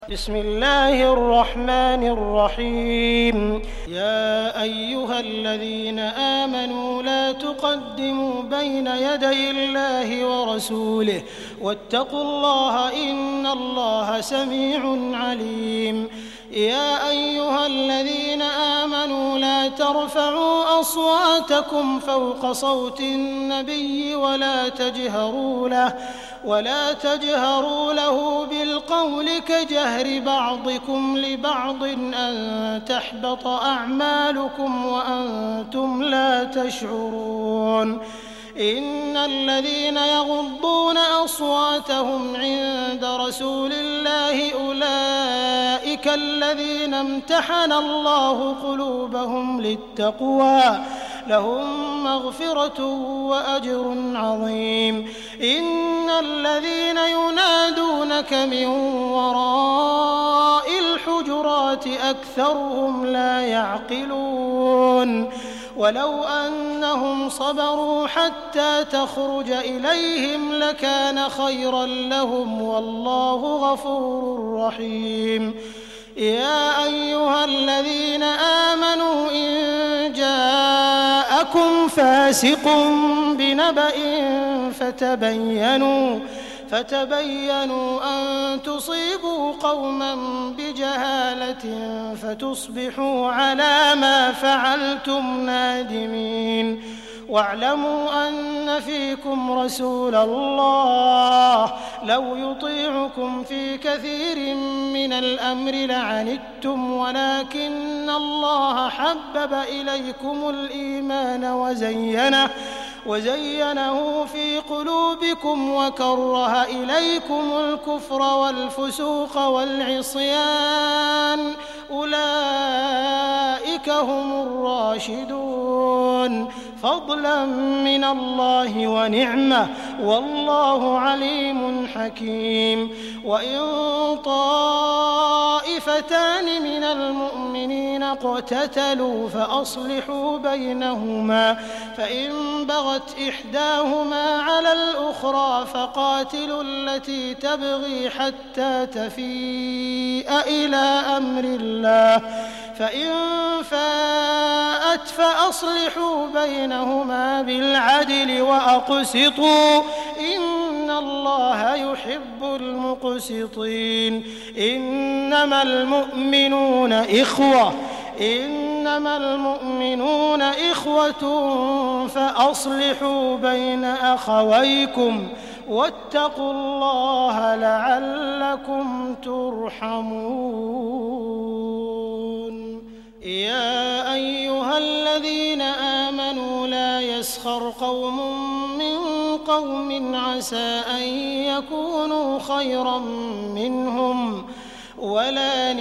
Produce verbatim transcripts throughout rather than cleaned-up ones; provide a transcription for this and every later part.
بسم الله الرحمن الرحيم. يا أيها الذين آمنوا لا تقدموا بين يدي الله ورسوله واتقوا الله إن الله سميع عليم. يا أيها الذين آمنوا لا ترفعوا أصواتكم فوق صوت النبي ولا تجهروا له ولا تجهروا له بالقول كجهر بعضكم لبعض أن تحبط أعمالكم وأنتم لا تشعرون. إن الذين يغضون أصواتهم عند رسول الله أولئك الذين امتحن الله قلوبهم للتقوى لهم مغفرة وأجر عظيم. إن الذين ينادونك من وراء الحجرات أكثرهم لا يعقلون. ولو أنهم صبروا حتى تخرج إليهم لكان خيرا لهم والله غفور رحيم. يا أيها الذين آمنوا إن جاءكم فاسق بنبأ فتبينوا فتبينوا أن تصيبوا قوما بجهالة فتصبحوا على ما فعلتم نادمين. واعلموا أن فيكم رسول الله لو يطيعكم في كثير من الأمر لعنتم ولكن الله حبب إليكم الإيمان وزينه وزينه في قلوبكم وكره إليكم الكفر والفسوق والعصيان أولئك هم الراشدون فضلا من الله ونعمة والله عليم حكيم. وإن طائفتان من المؤمنين اقتتلوا فأصلحوا بينهما فإن بغت إحداهما على الأخرى فقاتلوا التي تبغي حتى تفيء إلى أمر الله فإن فاءت فأصلحوا بينهما بالعدل وأقسطوا إن الله يحب المقسطين. إنما المؤمنون إخوة إنما المؤمنون إخوة فأصلحوا بين أخويكم واتقوا الله لعلكم ترحمون. يا أيها الذين آمنوا لا يسخر قوم من قوم عسى أن يكونوا خيرا منهم ولا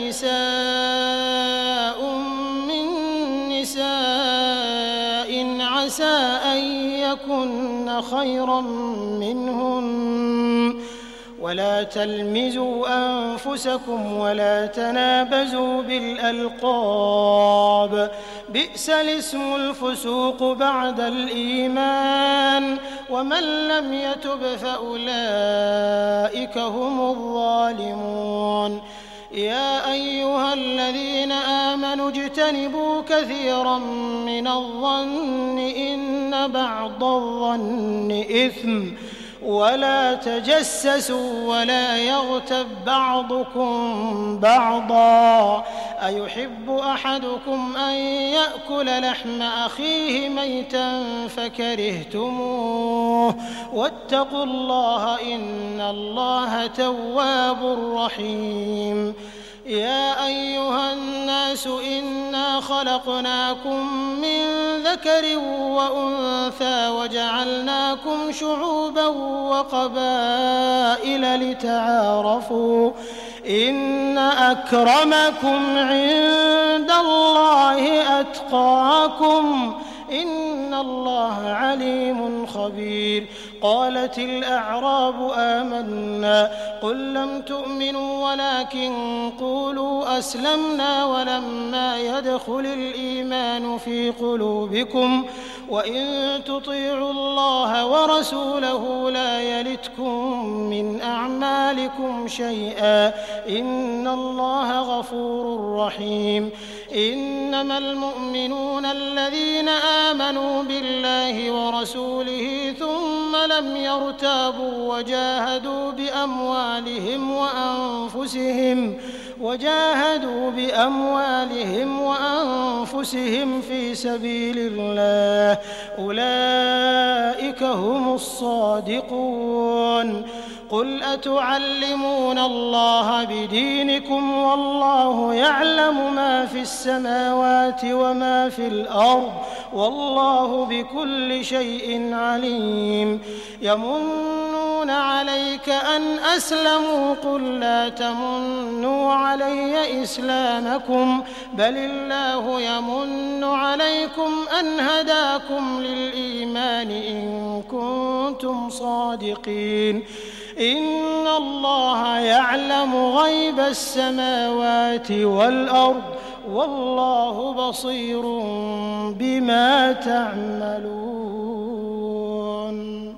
نساء من نساء عسى أن يكن خيرا منهن ولا تلمزوا أنفسكم ولا تنابزوا بالألقاب بئس الاسم الفسوق بعد الإيمان ومن لم يتب فأولئك هم الظالمون. يا أيها الذين آمنوا اجتنبوا كثيرا من الظن إن بعض الظن إثم ولا تجسسوا ولا يغتب بعضكم بعضا أيحب أحدكم أن يأكل لحم أخيه ميتا فكرهتموه واتقوا الله إن الله تواب رحيم. يا أيها الناس إنا خلقناكم من ذكر وأنثى وجعلناكم شعوبا وقبائل لتعارفوا إن أكرمكم عند الله أتقاكم إن الله عليم خبير. قالت الأعراب آمنا قل لم تؤمنوا ولكن قولوا أسلمنا ولما يدخل الإيمان في قلوبكم وإن تطيعوا الله ورسوله لا يلتكم من أعمالكم شيئا إن الله غفور رحيم إنما المؤمنون الذين آمنوا بالله ورسوله ثم لم يرتابوا وجاهدوا بأموالهم وأنفسهم وجاهدوا بأموالهم وأنفسهم في سبيل الله أولئك هم الصادقون قل أتعلمون الله بدينكم والله يعلم ما في السماوات وما في الأرض والله بكل شيء عليم يمنون عليك أن أسلموا قل لا تمنوا علي إسلامكم بل الله يمن عليكم أن هداكم للإيمان إن كنتم صادقين إن الله يعلم غيب السماوات والأرض والله بصير بما تعملون.